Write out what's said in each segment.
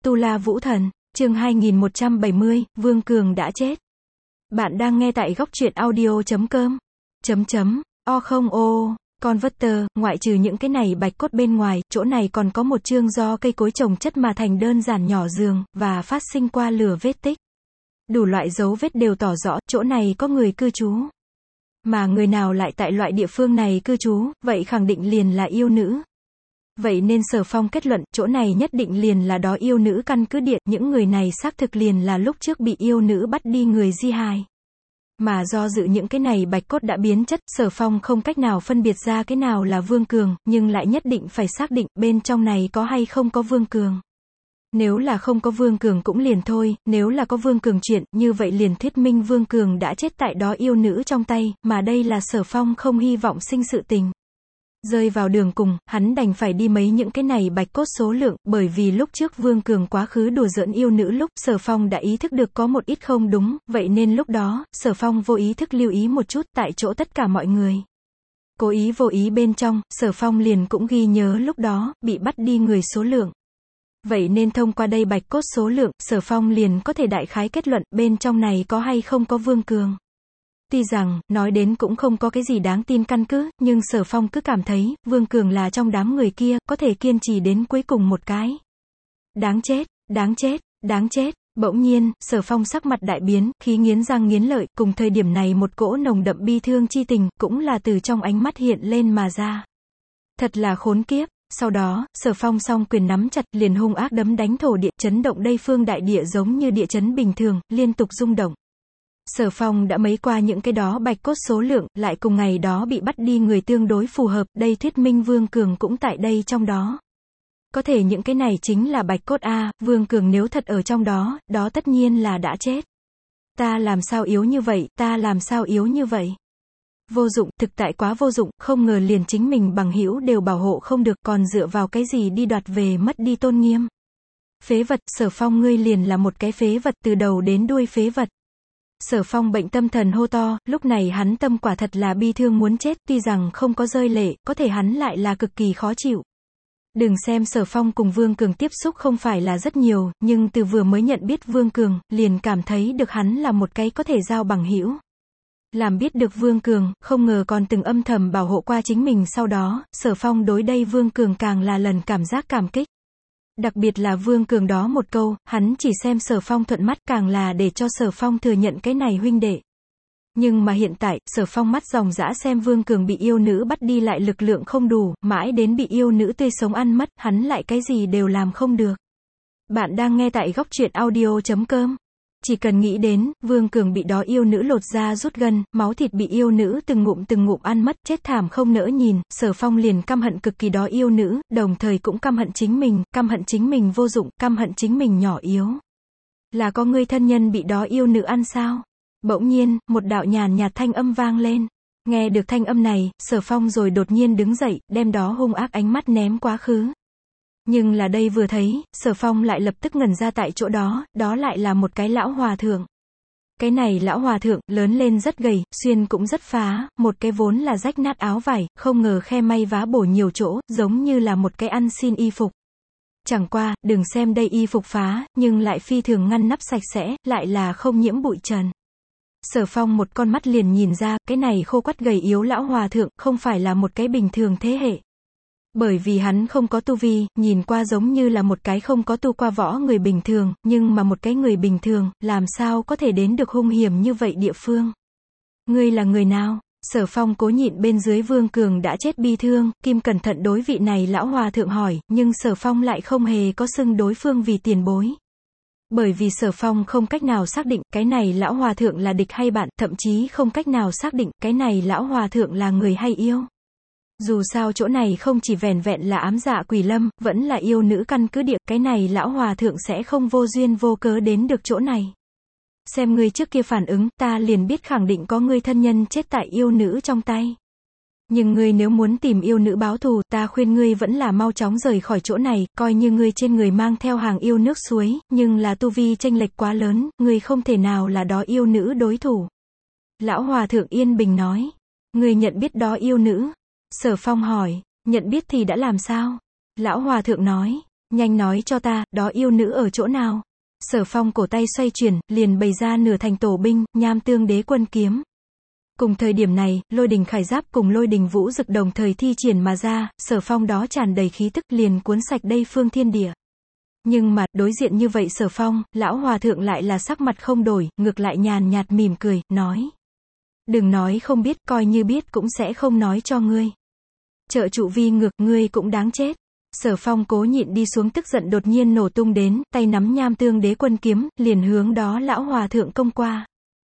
Tu La Vũ Thần, chương 2170, Vương Cường đã chết. Bạn đang nghe tại góc truyện audio.com. O không ô, Converter, ngoại trừ những cái này bạch cốt bên ngoài, chỗ này còn có một chương do cây cối trồng chất mà thành đơn giản nhỏ giường, và phát sinh qua lửa vết tích. Đủ loại dấu vết đều tỏ rõ, chỗ này có người cư trú. Mà người nào lại tại loại địa phương này cư trú, vậy khẳng định liền là yêu nữ. Vậy nên Sở Phong kết luận, chỗ này nhất định liền là đó yêu nữ căn cứ địa, những người này xác thực liền là lúc trước bị yêu nữ bắt đi người di hài. Mà do dự những cái này bạch cốt đã biến chất, Sở Phong không cách nào phân biệt ra cái nào là Vương Cường, nhưng lại nhất định phải xác định, bên trong này có hay không có Vương Cường. Nếu là không có Vương Cường cũng liền thôi, nếu là có Vương Cường chuyện, như vậy liền thuyết minh Vương Cường đã chết tại đó yêu nữ trong tay, mà đây là Sở Phong không hy vọng sinh sự tình. Rơi vào đường cùng, hắn đành phải đi mấy những cái này bạch cốt số lượng, bởi vì lúc trước Vương Cường quá khứ đùa giỡn yêu nữ lúc, Sở Phong đã ý thức được có một ít không đúng, vậy nên lúc đó, Sở Phong vô ý thức lưu ý một chút tại chỗ tất cả mọi người. Cố ý vô ý bên trong, Sở Phong liền cũng ghi nhớ lúc đó, bị bắt đi người số lượng. Vậy nên thông qua đây bạch cốt số lượng, Sở Phong liền có thể đại khái kết luận, bên trong này có hay không có Vương Cường. Tuy rằng, nói đến cũng không có cái gì đáng tin căn cứ, nhưng Sở Phong cứ cảm thấy, Vương Cường là trong đám người kia, có thể kiên trì đến cuối cùng một cái. Đáng chết, đáng chết, đáng chết. Bỗng nhiên, Sở Phong sắc mặt đại biến, khí nghiến răng nghiến lợi, cùng thời điểm này một cỗ nồng đậm bi thương chi tình, cũng là từ trong ánh mắt hiện lên mà ra. Thật là khốn kiếp. Sau đó, Sở Phong song quyền nắm chặt, liền hung ác đấm đánh thổ địa, chấn động đây phương đại địa giống như địa chấn bình thường, liên tục rung động. Sở Phong đã mấy qua những cái đó bạch cốt số lượng, lại cùng ngày đó bị bắt đi người tương đối phù hợp, đây thuyết minh Vương Cường cũng tại đây trong đó. Có thể những cái này chính là bạch cốt a, Vương Cường nếu thật ở trong đó, đó tất nhiên là đã chết. Ta làm sao yếu như vậy, ta làm sao yếu như vậy? Vô dụng, thực tại quá vô dụng, không ngờ liền chính mình bằng hữu đều bảo hộ không được, còn dựa vào cái gì đi đoạt về mất đi tôn nghiêm. Phế vật, Sở Phong ngươi liền là một cái phế vật từ đầu đến đuôi phế vật. Sở Phong bệnh tâm thần hô to, lúc này hắn tâm quả thật là bi thương muốn chết, tuy rằng không có rơi lệ, có thể hắn lại là cực kỳ khó chịu. Đừng xem Sở Phong cùng Vương Cường tiếp xúc không phải là rất nhiều, nhưng từ vừa mới nhận biết Vương Cường, liền cảm thấy được hắn là một cái có thể giao bằng hữu. Làm biết được Vương Cường, không ngờ còn từng âm thầm bảo hộ qua chính mình sau đó, Sở Phong đối đây Vương Cường càng là lần cảm giác cảm kích. Đặc biệt là Vương Cường đó một câu, hắn chỉ xem Sở Phong thuận mắt càng là để cho Sở Phong thừa nhận cái này huynh đệ. Nhưng mà hiện tại, Sở Phong mắt ròng rã xem Vương Cường bị yêu nữ bắt đi lại lực lượng không đủ, mãi đến bị yêu nữ tươi sống ăn mất, hắn lại cái gì đều làm không được. Bạn đang nghe tại góc truyện audio.com. Chỉ cần nghĩ đến, Vương Cường bị đó yêu nữ lột da rút gân, máu thịt bị yêu nữ từng ngụm ăn mất, chết thảm không nỡ nhìn, Sở Phong liền căm hận cực kỳ đó yêu nữ, đồng thời cũng căm hận chính mình vô dụng, căm hận chính mình nhỏ yếu. Là có người thân nhân bị đó yêu nữ ăn sao? Bỗng nhiên, một đạo nhàn nhạt thanh âm vang lên. Nghe được thanh âm này, Sở Phong rồi đột nhiên đứng dậy, đem đó hung ác ánh mắt ném quá khứ. Nhưng là đây vừa thấy, Sở Phong lại lập tức ngẩn ra tại chỗ đó, đó lại là một cái lão hòa thượng. Cái này lão hòa thượng, lớn lên rất gầy, xuyên cũng rất phá, một cái vốn là rách nát áo vải, không ngờ khe may vá bổ nhiều chỗ, giống như là một cái ăn xin y phục. Chẳng qua, đừng xem đây y phục phá, nhưng lại phi thường ngăn nắp sạch sẽ, lại là không nhiễm bụi trần. Sở Phong một con mắt liền nhìn ra, cái này khô quắt gầy yếu lão hòa thượng, không phải là một cái bình thường thế hệ. Bởi vì hắn không có tu vi, nhìn qua giống như là một cái không có tu qua võ người bình thường, nhưng mà một cái người bình thường, làm sao có thể đến được hung hiểm như vậy địa phương. Ngươi là người nào? Sở Phong cố nhịn bên dưới Vương Cường đã chết bi thương, kim cẩn thận đối vị này lão hòa thượng hỏi, nhưng Sở Phong lại không hề có xưng đối phương vì tiền bối. Bởi vì Sở Phong không cách nào xác định, cái này lão hòa thượng là địch hay bạn, thậm chí không cách nào xác định, cái này lão hòa thượng là người hay yêu. Dù sao chỗ này không chỉ vẻn vẹn là ám dạ quỷ lâm, vẫn là yêu nữ căn cứ địa, cái này lão hòa thượng sẽ không vô duyên vô cớ đến được chỗ này. Xem ngươi trước kia phản ứng, ta liền biết khẳng định có ngươi thân nhân chết tại yêu nữ trong tay. Nhưng ngươi nếu muốn tìm yêu nữ báo thù, ta khuyên ngươi vẫn là mau chóng rời khỏi chỗ này, coi như ngươi trên người mang theo hàng yêu nước suối, nhưng là tu vi chênh lệch quá lớn, ngươi không thể nào là đó yêu nữ đối thủ. Lão hòa thượng yên bình nói, ngươi nhận biết đó yêu nữ? Sở Phong hỏi, nhận biết thì đã làm sao? Lão hòa thượng nói, Nhanh nói cho ta, đó yêu nữ ở chỗ nào? Sở Phong cổ tay xoay chuyển, liền bày ra nửa thành tổ binh, Nham Tương Đế Quân kiếm. Cùng thời điểm này, Lôi Đình Khải Giáp cùng Lôi Đình Vũ Dực đồng thời thi triển mà ra, Sở Phong đó tràn đầy khí tức liền cuốn sạch đây phương thiên địa. Nhưng mà, đối diện như vậy Sở Phong, lão hòa thượng lại là sắc mặt không đổi, ngược lại nhàn nhạt mỉm cười, nói. Đừng nói không biết, coi như biết cũng sẽ không nói cho ngươi. Trợ trụ vi ngược, ngươi cũng đáng chết. Sở Phong cố nhịn đi xuống tức giận đột nhiên nổ tung đến, tay nắm Nham Tương Đế Quân kiếm, liền hướng đó lão hòa thượng công qua.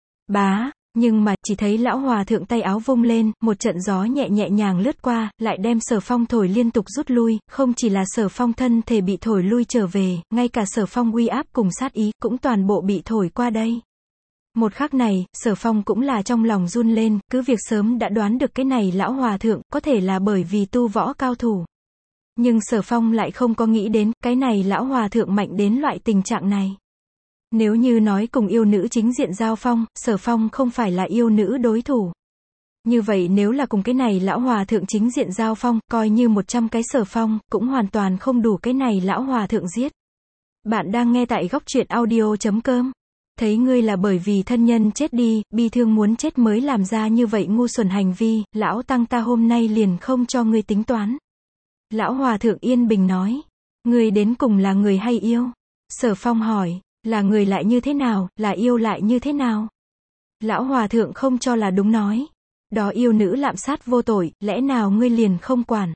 Bá, nhưng mà, chỉ thấy lão hòa thượng tay áo vung lên, một trận gió nhẹ nhàng lướt qua, lại đem Sở Phong thổi liên tục rút lui, không chỉ là Sở Phong thân thể bị thổi lui trở về, ngay cả Sở Phong uy áp cùng sát ý, cũng toàn bộ bị thổi qua đây. Một khắc này, Sở Phong cũng là trong lòng run lên, cứ việc sớm đã đoán được cái này lão hòa thượng, có thể là bởi vì tu võ cao thủ. Nhưng Sở Phong lại không có nghĩ đến, cái này lão hòa thượng mạnh đến loại tình trạng này. Nếu như nói cùng yêu nữ chính diện giao phong, Sở Phong không phải là yêu nữ đối thủ. Như vậy nếu là cùng cái này lão hòa thượng chính diện giao phong, coi như 100 cái Sở Phong, cũng hoàn toàn không đủ cái này lão hòa thượng giết. Bạn đang nghe tại Góc Truyện Audio.com. Thấy ngươi là bởi vì thân nhân chết đi, bi thương muốn chết mới làm ra như vậy ngu xuẩn hành vi, lão tăng ta hôm nay liền không cho ngươi tính toán. Lão hòa thượng yên bình nói. Ngươi đến cùng là người hay yêu? Sở Phong hỏi. Là người lại như thế nào, là yêu lại như thế nào? Lão hòa thượng không cho là đúng nói. Đó yêu nữ lạm sát vô tội, lẽ nào ngươi liền không quản?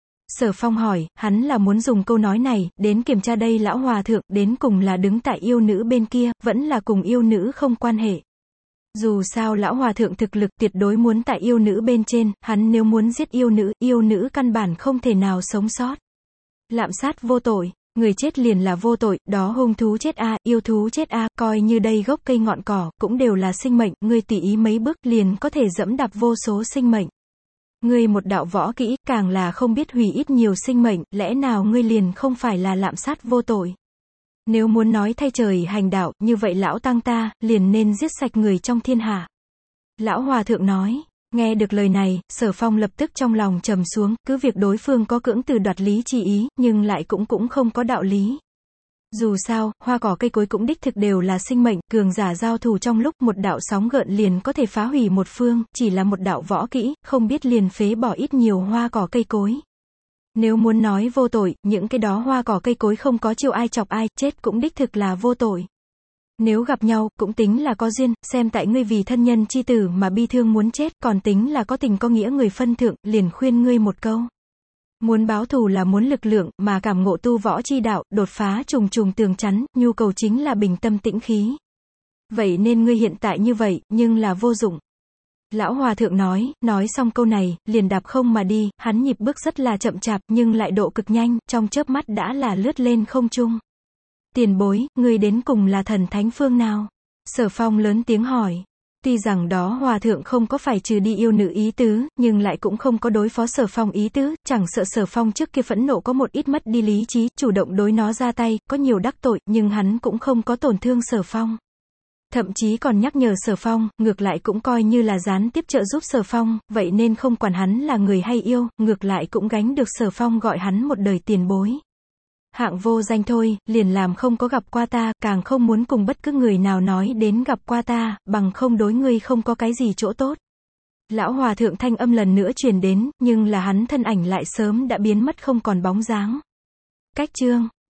Sở Phong hỏi, hắn là muốn dùng câu nói này, đến kiểm tra đây lão hòa thượng, đến cùng là đứng tại yêu nữ bên kia, vẫn là cùng yêu nữ không quan hệ. Dù sao lão hòa thượng thực lực tuyệt đối muốn tại yêu nữ bên trên, hắn nếu muốn giết yêu nữ căn bản không thể nào sống sót. Lạm sát vô tội, người chết liền là vô tội, đó hung thú chết a, yêu thú chết a, coi như đây gốc cây ngọn cỏ, cũng đều là sinh mệnh, ngươi tùy ý mấy bước liền có thể dẫm đạp vô số sinh mệnh. Ngươi một đạo võ kỹ, càng là không biết hủy ít nhiều sinh mệnh, lẽ nào ngươi liền không phải là lạm sát vô tội? Nếu muốn nói thay trời hành đạo, như vậy lão tăng ta, liền nên giết sạch người trong thiên hạ. Lão hòa thượng nói, nghe được lời này, Sở Phong lập tức trong lòng trầm xuống, cứ việc đối phương có cưỡng từ đoạt lý chi ý, nhưng lại cũng không có đạo lý. Dù sao, hoa cỏ cây cối cũng đích thực đều là sinh mệnh, cường giả giao thủ trong lúc một đạo sóng gợn liền có thể phá hủy một phương, chỉ là một đạo võ kỹ, không biết liền phế bỏ ít nhiều hoa cỏ cây cối. Nếu muốn nói vô tội, những cái đó hoa cỏ cây cối không có chiêu ai chọc ai, chết cũng đích thực là vô tội. Nếu gặp nhau, cũng tính là có duyên, xem tại ngươi vì thân nhân chi tử mà bi thương muốn chết, còn tính là có tình có nghĩa người phân thượng, liền khuyên ngươi một câu. Muốn báo thù là muốn lực lượng, mà cảm ngộ tu võ chi đạo, đột phá trùng tường chắn, nhu cầu chính là bình tâm tĩnh khí. Vậy nên ngươi hiện tại như vậy, nhưng là vô dụng. Lão hòa thượng nói xong câu này, liền đạp không mà đi, hắn nhịp bước rất là chậm chạp, nhưng lại độ cực nhanh, trong chớp mắt đã là lướt lên không trung. Tiền bối, ngươi đến cùng là thần thánh phương nào? Sở Phong lớn tiếng hỏi. Tuy rằng đó hòa thượng không có phải trừ đi yêu nữ ý tứ, nhưng lại cũng không có đối phó Sở Phong ý tứ, chẳng sợ Sở Phong trước kia phẫn nộ có một ít mất đi lý trí, chủ động đối nó ra tay, có nhiều đắc tội, nhưng hắn cũng không có tổn thương Sở Phong. Thậm chí còn nhắc nhở Sở Phong, ngược lại cũng coi như là gián tiếp trợ giúp Sở Phong, vậy nên không quản hắn là người hay yêu, ngược lại cũng gánh được Sở Phong gọi hắn một đời tiền bối. Hạng vô danh thôi, liền làm không có gặp qua ta, càng không muốn cùng bất cứ người nào nói đến gặp qua ta, bằng không đối ngươi không có cái gì chỗ tốt. Lão hòa thượng thanh âm lần nữa truyền đến, nhưng là hắn thân ảnh lại sớm đã biến mất không còn bóng dáng. Cách chương